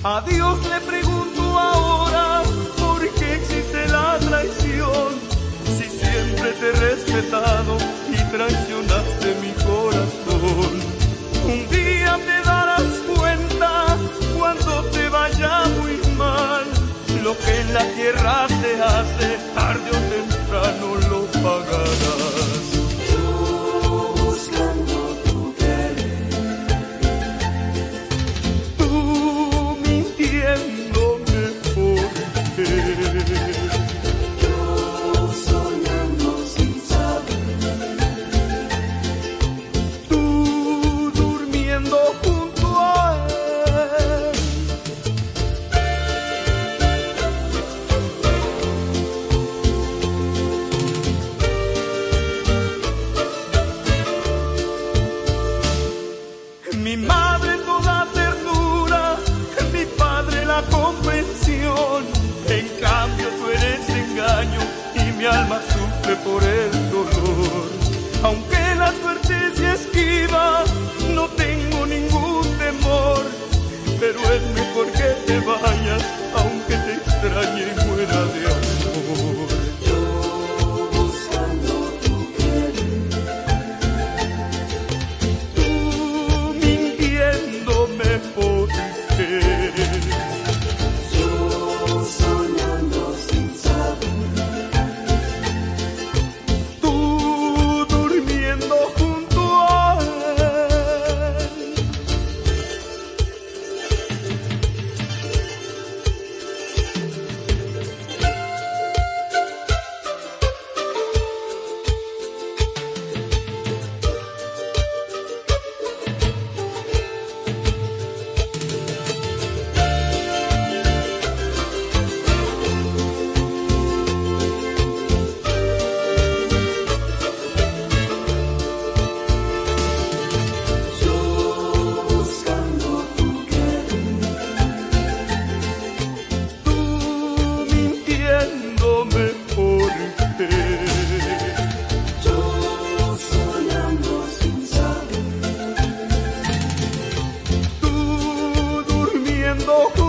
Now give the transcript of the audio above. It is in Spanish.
A Dios le pregunto ahora, ¿por qué existe la traición? Si siempre te he respetado y traicionaste mi corazón. Un día te darás cuenta cuando te vaya muy mal. Lo que en la tierra se hace, tarde o temprano lo pagarás. Yo buscando tu querer, Tú mintiéndome por qué. yo soñando sin saber, Tú durmiendo junto a él. Mi madre toda ternura, mi padre la comprensión. En cambio tú eres engaño y mi alma sufre por el dolor. Aunque la suerte se esquiva, no tengo ningún temor. Pero es mejor que te vayas, aunque te extrañe y muera de amor. yo buscando tu querer, Tú mintiéndome por qué. yo soñando sin saber, Tú durmiendo junto a él. yo buscando tu querer, Tú mintiéndome por qué. yo soñando sin saber, Tú durmiendo